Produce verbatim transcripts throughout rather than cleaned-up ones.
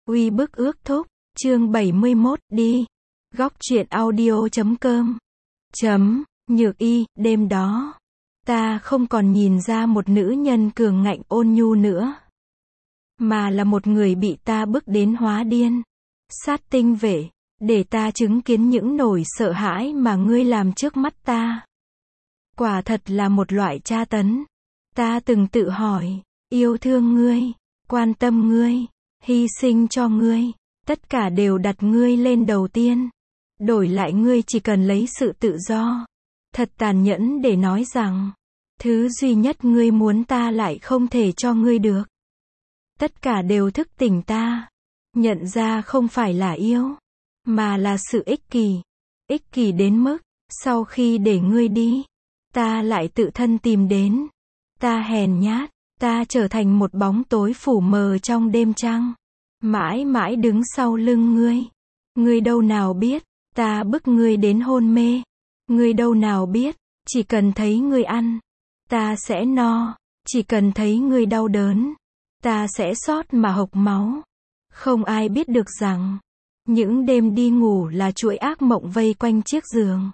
Uy bức ước thúc, chương bảy mươi mốt, đi. Góc truyện audio chấm com. Chấm, Nhược Y, đêm đó, ta không còn nhìn ra một nữ nhân cường ngạnh ôn nhu nữa, mà là một người bị ta bức đến hóa điên. Sát tinh vệ, để ta chứng kiến những nỗi sợ hãi mà ngươi làm trước mắt ta. Quả thật là một loại tra tấn. Ta từng tự hỏi, yêu thương ngươi, quan tâm ngươi, hy sinh cho ngươi, tất cả đều đặt ngươi lên đầu tiên. Đổi lại ngươi chỉ cần lấy sự tự do. Thật tàn nhẫn để nói rằng, thứ duy nhất ngươi muốn ta lại không thể cho ngươi được. Tất cả đều thức tỉnh ta. Nhận ra không phải là yêu, mà là sự ích kỷ. Ích kỷ đến mức, sau khi để ngươi đi, ta lại tự thân tìm đến. Ta hèn nhát, ta trở thành một bóng tối phủ mờ trong đêm trăng. Mãi mãi đứng sau lưng ngươi. Ngươi đâu nào biết, ta bức ngươi đến hôn mê. Ngươi đâu nào biết, chỉ cần thấy ngươi ăn, ta sẽ no. Chỉ cần thấy ngươi đau đớn, ta sẽ xót mà hộc máu. Không ai biết được rằng, những đêm đi ngủ là chuỗi ác mộng vây quanh chiếc giường.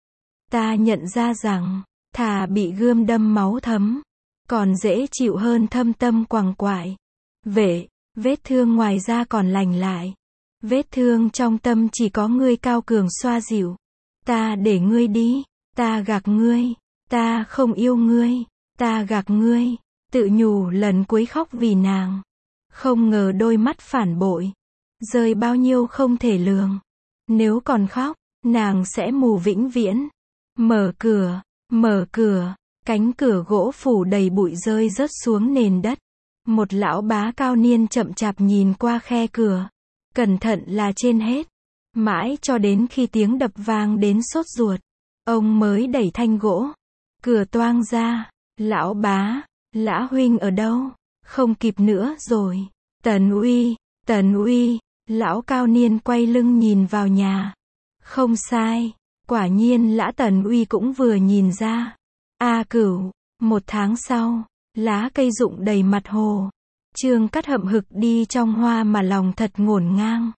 Ta nhận ra rằng, thà bị gươm đâm máu thấm, còn dễ chịu hơn thâm tâm quằn quại. Vệ, vết thương ngoài da còn lành lại. Vết thương trong tâm chỉ có ngươi cao cường xoa dịu. Ta để ngươi đi, ta gạc ngươi, ta không yêu ngươi, ta gạc ngươi, tự nhủ lần cuối khóc vì nàng. Không ngờ đôi mắt phản bội, rơi bao nhiêu không thể lường. Nếu còn khóc, nàng sẽ mù vĩnh viễn. Mở cửa, mở cửa, cánh cửa gỗ phủ đầy bụi rơi rớt xuống nền đất. Một lão bá cao niên chậm chạp nhìn qua khe cửa. Cẩn thận là trên hết. Mãi cho đến khi tiếng đập vang đến sốt ruột, ông mới đẩy thanh gỗ. Cửa toang ra. Lão bá, Lã huynh ở đâu? Không kịp nữa rồi. Tần Uy, Tần Uy. Lão cao niên quay lưng nhìn vào nhà. Không sai, quả nhiên Lã Tần Uy cũng vừa nhìn ra. A Cửu, một tháng sau, lá cây rụng đầy mặt hồ. Trương Cát hậm hực đi trong hoa mà lòng thật ngổn ngang.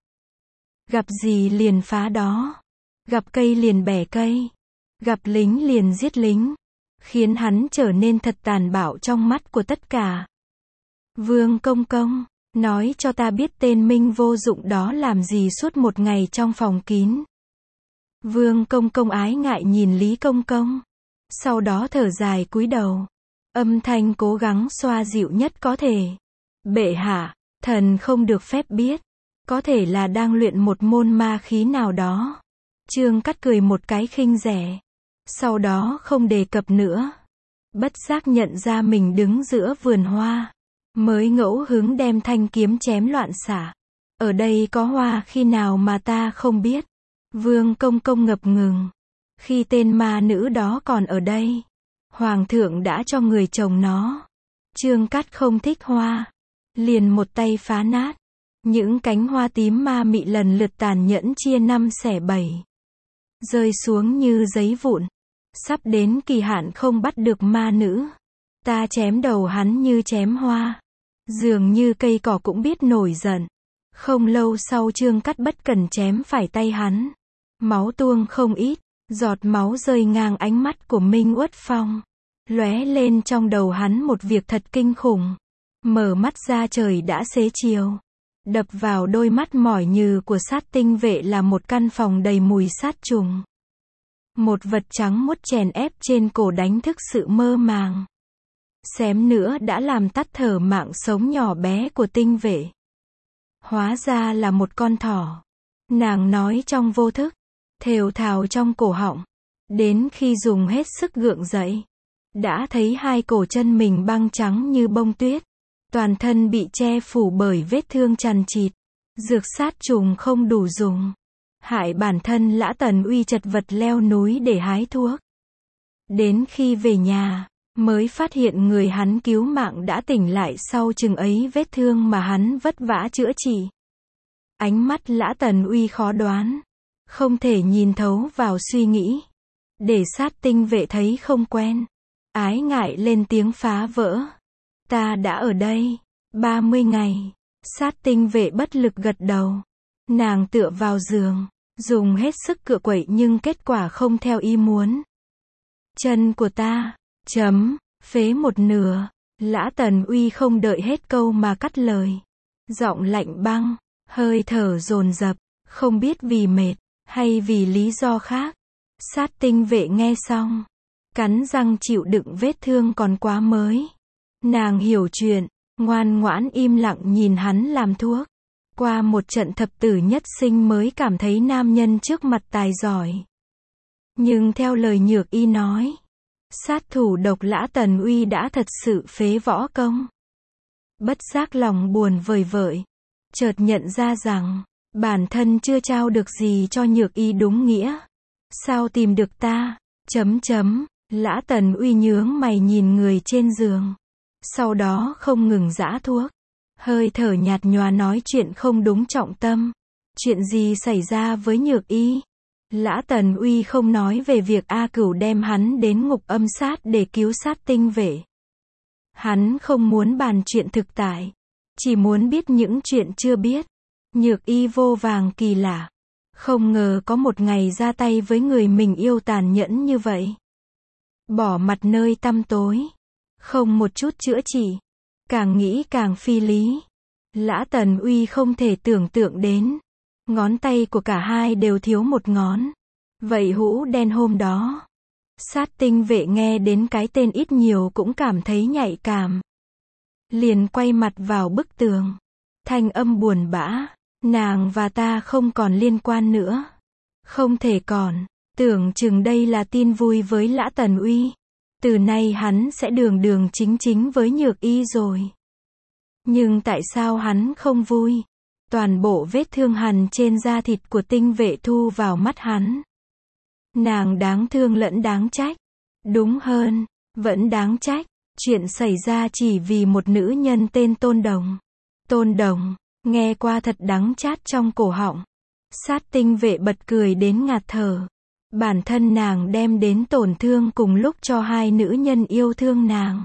Gặp gì liền phá đó. Gặp cây liền bẻ cây. Gặp lính liền giết lính. Khiến hắn trở nên thật tàn bạo trong mắt của tất cả. Vương Công Công, nói cho ta biết tên Minh vô dụng đó làm gì suốt một ngày trong phòng kín. Vương Công Công ái ngại nhìn Lý Công Công. Sau đó thở dài cúi đầu. Âm thanh cố gắng xoa dịu nhất có thể. Bệ hạ, thần không được phép biết. Có thể là đang luyện một môn ma khí nào đó. Trương Cát cười một cái khinh rẻ. Sau đó không đề cập nữa. Bất giác nhận ra mình đứng giữa vườn hoa. Mới ngẫu hứng đem thanh kiếm chém loạn xạ. Ở đây có hoa khi nào mà ta không biết. Vương Công Công ngập ngừng. Khi tên ma nữ đó còn ở đây, Hoàng thượng đã cho người trồng nó. Trương Cát không thích hoa, liền một tay phá nát. Những cánh hoa tím ma mị lần lượt tàn nhẫn chia năm xẻ bảy. Rơi xuống như giấy vụn. Sắp đến kỳ hạn không bắt được ma nữ. Ta chém đầu hắn như chém hoa. Dường như cây cỏ cũng biết nổi giận. Không lâu sau Trương Cát bất cần chém phải tay hắn. Máu tuông không ít. Giọt máu rơi ngang ánh mắt của Minh Uất Phong. Lóe lên trong đầu hắn một việc thật kinh khủng. Mở mắt ra trời đã xế chiều. Đập vào đôi mắt mỏi nhừ của sát tinh vệ là một căn phòng đầy mùi sát trùng. Một vật trắng muốt chèn ép trên cổ đánh thức sự mơ màng. Xém nữa đã làm tắt thở mạng sống nhỏ bé của tinh vệ. Hóa ra là một con thỏ. Nàng nói trong vô thức. Thều thào trong cổ họng. Đến khi dùng hết sức gượng dậy, đã thấy hai cổ chân mình băng trắng như bông tuyết. Toàn thân bị che phủ bởi vết thương chằng chịt. Dược sát trùng không đủ dùng. Hại bản thân Lã Tần Uy chật vật leo núi để hái thuốc. Đến khi về nhà, mới phát hiện người hắn cứu mạng đã tỉnh lại sau chừng ấy vết thương mà hắn vất vả chữa trị. Ánh mắt Lã Tần Uy khó đoán. Không thể nhìn thấu vào suy nghĩ. Để sát tinh vệ thấy không quen. Ái ngại lên tiếng phá vỡ. Ta đã ở đây ba mươi ngày. Sát tinh vệ bất lực gật đầu. Nàng tựa vào giường, dùng hết sức cựa quậy nhưng kết quả không theo ý muốn. Chân của ta, chấm, phế một nửa. Lã Tần Uy không đợi hết câu mà cắt lời. Giọng lạnh băng, hơi thở dồn dập, không biết vì mệt, hay vì lý do khác. Sát tinh vệ nghe xong, cắn răng chịu đựng vết thương còn quá mới. Nàng hiểu chuyện, ngoan ngoãn im lặng nhìn hắn làm thuốc. Qua một trận thập tử nhất sinh mới cảm thấy nam nhân trước mặt tài giỏi. Nhưng theo lời Nhược Y nói, sát thủ độc Lã Tần Uy đã thật sự phế võ công. Bất giác lòng buồn vời vợi, chợt nhận ra rằng, bản thân chưa trao được gì cho Nhược Y đúng nghĩa. Sao tìm được ta? Chấm chấm, Lã Tần Uy nhướng mày nhìn người trên giường. Sau đó không ngừng giã thuốc. Hơi thở nhạt nhòa nói chuyện không đúng trọng tâm. Chuyện gì xảy ra với Nhược Y? Lã Tần Uy không nói về việc A Cửu đem hắn đến ngục âm sát để cứu sát tinh vệ. Hắn không muốn bàn chuyện thực tại, chỉ muốn biết những chuyện chưa biết. Nhược Y vô vàng kỳ lạ, không ngờ có một ngày ra tay với người mình yêu tàn nhẫn như vậy. Bỏ mặt nơi tăm tối, không một chút chữa trị, càng nghĩ càng phi lý. Lã Tần Uy không thể tưởng tượng đến, ngón tay của cả hai đều thiếu một ngón. Vậy hũ đen hôm đó, sát tinh vệ nghe đến cái tên ít nhiều cũng cảm thấy nhạy cảm. Liền quay mặt vào bức tường. Thanh âm buồn bã, nàng và ta không còn liên quan nữa. Không thể còn, tưởng chừng đây là tin vui với Lã Tần Uy. Từ nay hắn sẽ đường đường chính chính với Nhược Y rồi. Nhưng tại sao hắn không vui? Toàn bộ vết thương hằn trên da thịt của tinh vệ thu vào mắt hắn. Nàng đáng thương lẫn đáng trách. Đúng hơn, vẫn đáng trách. Chuyện xảy ra chỉ vì một nữ nhân tên Tôn Đồng. Tôn Đồng, nghe qua thật đắng chát trong cổ họng. Sát tinh vệ bật cười đến ngạt thở. Bản thân nàng đem đến tổn thương cùng lúc cho hai nữ nhân yêu thương nàng.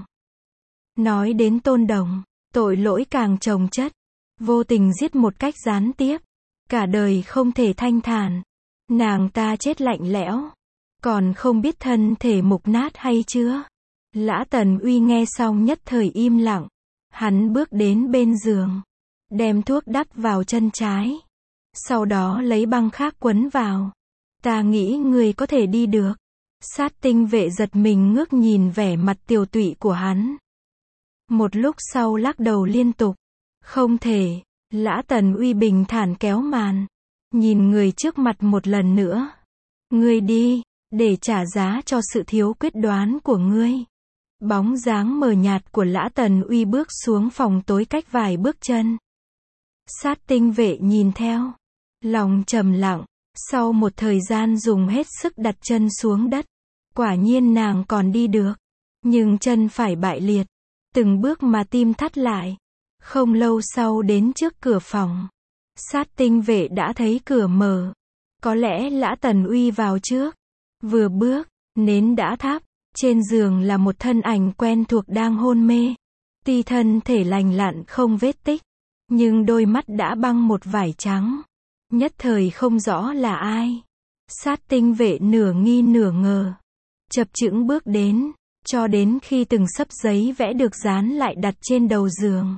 Nói đến Tôn Đồng, tội lỗi càng chồng chất. Vô tình giết một cách gián tiếp. Cả đời không thể thanh thản. Nàng ta chết lạnh lẽo. Còn không biết thân thể mục nát hay chưa. Lã Tần Uy nghe xong nhất thời im lặng. Hắn bước đến bên giường. Đem thuốc đắp vào chân trái. Sau đó lấy băng khác quấn vào. Ta nghĩ ngươi có thể đi được. Sát tinh vệ giật mình ngước nhìn vẻ mặt tiều tụy của hắn. Một lúc sau lắc đầu liên tục. Không thể. Lã Tần Uy bình thản kéo màn. Nhìn người trước mặt một lần nữa. Ngươi đi, để trả giá cho sự thiếu quyết đoán của ngươi. Bóng dáng mờ nhạt của Lã Tần Uy bước xuống phòng tối cách vài bước chân. Sát tinh vệ nhìn theo. Lòng trầm lặng. Sau một thời gian dùng hết sức đặt chân xuống đất. Quả nhiên nàng còn đi được. Nhưng chân phải bại liệt. Từng bước mà tim thắt lại. Không lâu sau đến trước cửa phòng. Sát tinh vệ đã thấy cửa mở. Có lẽ Lã Tần Uy vào trước. Vừa bước, nến đã thắp. Trên giường là một thân ảnh quen thuộc đang hôn mê. Tuy thân thể lành lặn không vết tích. Nhưng đôi mắt đã băng một vải trắng. Nhất thời không rõ là ai. Sát tinh vệ nửa nghi nửa ngờ. Chập chững bước đến. Cho đến khi từng xấp giấy vẽ được dán lại đặt trên đầu giường.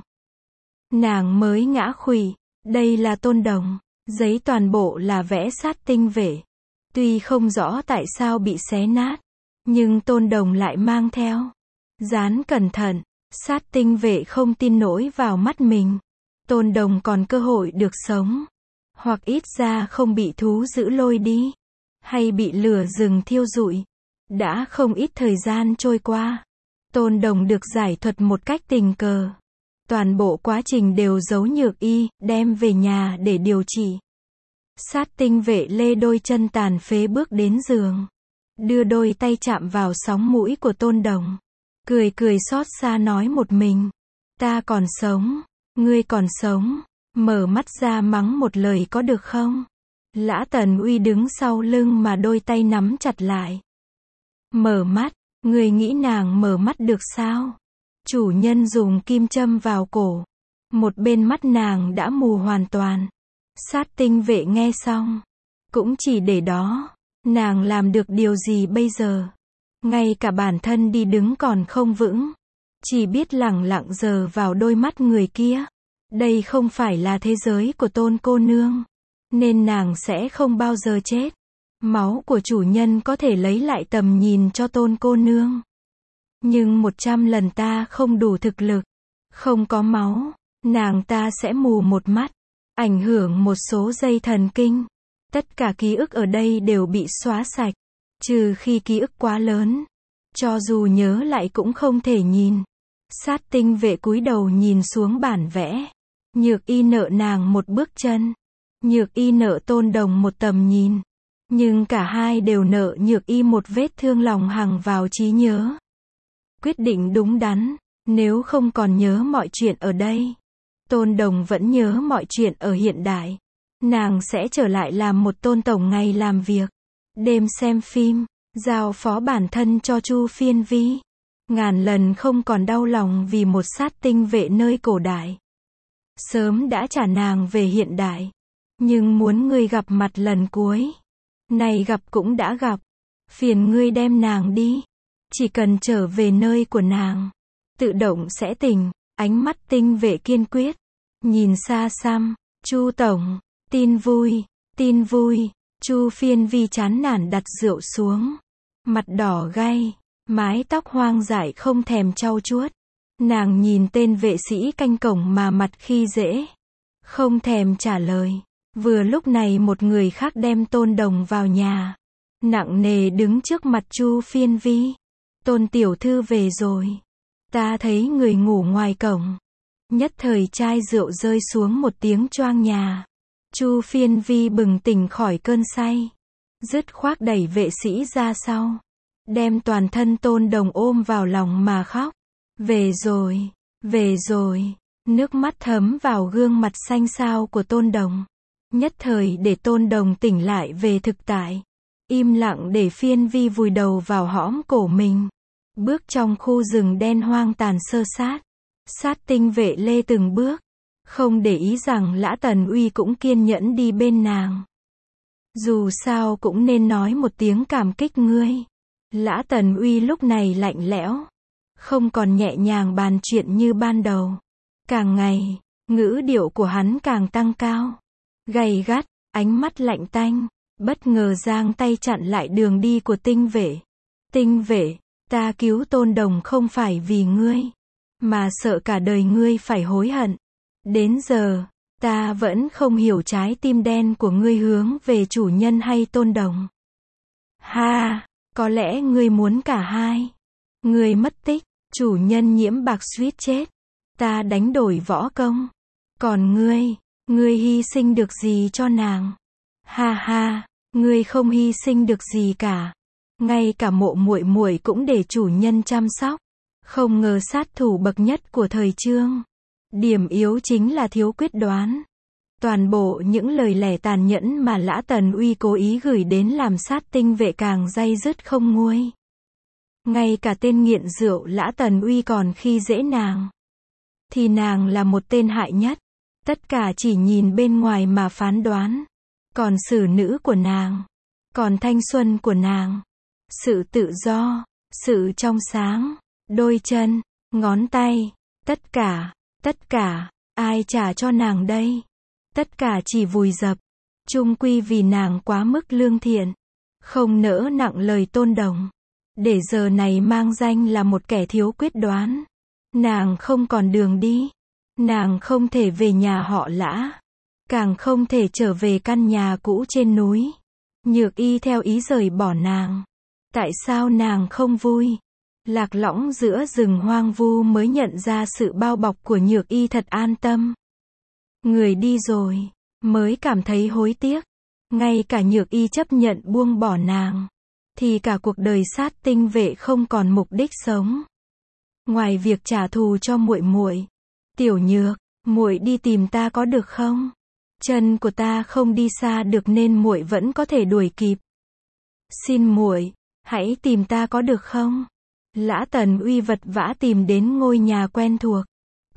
Nàng mới ngã khuỵu. Đây là Tôn Đồng. Giấy toàn bộ là vẽ sát tinh vệ. Tuy không rõ tại sao bị xé nát. Nhưng Tôn Đồng lại mang theo. Dán cẩn thận. Sát tinh vệ không tin nổi vào mắt mình. Tôn Đồng còn cơ hội được sống. Hoặc ít ra không bị thú dữ lôi đi. Hay bị lửa rừng thiêu rụi. Đã không ít thời gian trôi qua. Tôn Đồng được giải thuật một cách tình cờ. Toàn bộ quá trình đều giấu Nhược Y, đem về nhà để điều trị. Sát tinh vệ lê đôi chân tàn phế bước đến giường. Đưa đôi tay chạm vào sóng mũi của Tôn Đồng. Cười cười xót xa nói một mình. Ta còn sống. Ngươi còn sống. Mở mắt ra mắng một lời có được không? Lã Tần Uy đứng sau lưng mà đôi tay nắm chặt lại. Mở mắt. Ngươi nghĩ nàng mở mắt được sao? Chủ nhân dùng kim châm vào cổ. Một bên mắt nàng đã mù hoàn toàn. Sát tinh vệ nghe xong, cũng chỉ để đó. Nàng làm được điều gì bây giờ? Ngay cả bản thân đi đứng còn không vững. Chỉ biết lẳng lặng giờ vào đôi mắt người kia. Đây không phải là thế giới của Tôn cô nương. Nên nàng sẽ không bao giờ chết. Máu của chủ nhân có thể lấy lại tầm nhìn cho Tôn cô nương. Nhưng một trăm lần ta không đủ thực lực. Không có máu, nàng ta sẽ mù một mắt. Ảnh hưởng một số dây thần kinh. Tất cả ký ức ở đây đều bị xóa sạch. Trừ khi ký ức quá lớn. Cho dù nhớ lại cũng không thể nhìn. Sát tinh vệ cúi đầu nhìn xuống bản vẽ. Nhược y nợ nàng một bước chân. Nhược y nợ Tôn Đồng một tầm nhìn. Nhưng cả hai đều nợ nhược y một vết thương lòng hằn vào trí nhớ. Quyết định đúng đắn. Nếu không còn nhớ mọi chuyện ở đây. Tôn Đồng vẫn nhớ mọi chuyện ở hiện đại. Nàng sẽ trở lại làm một tôn tổng ngày làm việc. Đêm xem phim. Giao phó bản thân cho Chu Phiên Vi. Ngàn lần không còn đau lòng vì một sát tinh vệ nơi cổ đại. Sớm đã trả nàng về hiện đại. Nhưng muốn ngươi gặp mặt lần cuối. Này gặp cũng đã gặp. Phiền ngươi đem nàng đi. Chỉ cần trở về nơi của nàng. Tự động sẽ tỉnh. Ánh mắt tinh vệ kiên quyết. Nhìn xa xăm. Chu tổng. Tin vui. Tin vui. Chu Phiên Vi chán nản đặt rượu xuống. Mặt đỏ gay. Mái tóc hoang dại không thèm trau chuốt. Nàng nhìn tên vệ sĩ canh cổng mà mặt khi dễ. Không thèm trả lời. Vừa lúc này một người khác đem Tôn Đồng vào nhà. Nặng nề đứng trước mặt Chu Phiên Vi. Tôn tiểu thư về rồi. Ta thấy người ngủ ngoài cổng. Nhất thời chai rượu rơi xuống một tiếng choang nhà. Chu Phiên Vi bừng tỉnh khỏi cơn say. Dứt khoát đẩy vệ sĩ ra sau. Đem toàn thân Tôn Đồng ôm vào lòng mà khóc. Về rồi, về rồi. Nước mắt thấm vào gương mặt xanh xao của Tôn Đồng. Nhất thời để Tôn Đồng tỉnh lại về thực tại. Im lặng để Phiên Vi vùi đầu vào hõm cổ mình. Bước trong khu rừng đen hoang tàn sơ sát. Sát tinh vệ lê từng bước. Không để ý rằng Lã Tần Uy cũng kiên nhẫn đi bên nàng. Dù sao cũng nên nói một tiếng cảm kích ngươi. Lã Tần Uy lúc này lạnh lẽo. Không còn nhẹ nhàng bàn chuyện như ban đầu. Càng ngày, ngữ điệu của hắn càng tăng cao. Gay gắt, ánh mắt lạnh tanh. Bất ngờ giang tay chặn lại đường đi của tinh vệ. Tinh vệ, ta cứu Tôn Đồng không phải vì ngươi. Mà sợ cả đời ngươi phải hối hận. Đến giờ, ta vẫn không hiểu trái tim đen của ngươi hướng về chủ nhân hay Tôn Đồng. Ha, có lẽ ngươi muốn cả hai. Ngươi mất tích, chủ nhân nhiễm bạc suýt chết. Ta đánh đổi võ công. Còn ngươi, ngươi hy sinh được gì cho nàng? Ha ha, ngươi không hy sinh được gì cả. Ngay cả mộ muội muội cũng để chủ nhân chăm sóc. Không ngờ sát thủ bậc nhất của thời Trương. Điểm yếu chính là thiếu quyết đoán. Toàn bộ những lời lẽ tàn nhẫn mà Lã Tần Uy cố ý gửi đến làm sát tinh vệ càng day dứt không nguôi. Ngay cả tên nghiện rượu Lã Tần Uy còn khi dễ nàng. Thì nàng là một tên hại nhất. Tất cả chỉ nhìn bên ngoài mà phán đoán. Còn xử nữ của nàng. Còn thanh xuân của nàng. Sự tự do. Sự trong sáng. Đôi chân. Ngón tay. Tất cả. Tất cả. Ai trả cho nàng đây? Tất cả chỉ vùi dập. Chung quy vì nàng quá mức lương thiện. Không nỡ nặng lời Tôn Đồng. Để giờ này mang danh là một kẻ thiếu quyết đoán. Nàng không còn đường đi. Nàng không thể về nhà họ Lã. Càng không thể trở về căn nhà cũ trên núi. Nhược y theo ý rời bỏ nàng. Tại sao nàng không vui? Lạc lõng giữa rừng hoang vu mới nhận ra sự bao bọc của Nhược y thật an tâm. Người đi rồi, mới cảm thấy hối tiếc. Ngay cả Nhược y chấp nhận buông bỏ nàng. Thì cả cuộc đời sát tinh vệ không còn mục đích sống. Ngoài việc trả thù cho muội muội. Tiểu Nhược, muội đi tìm ta có được không? Chân của ta không đi xa được nên muội vẫn có thể đuổi kịp. Xin muội, hãy tìm ta có được không? Lã Tần Uy vật vã tìm đến ngôi nhà quen thuộc.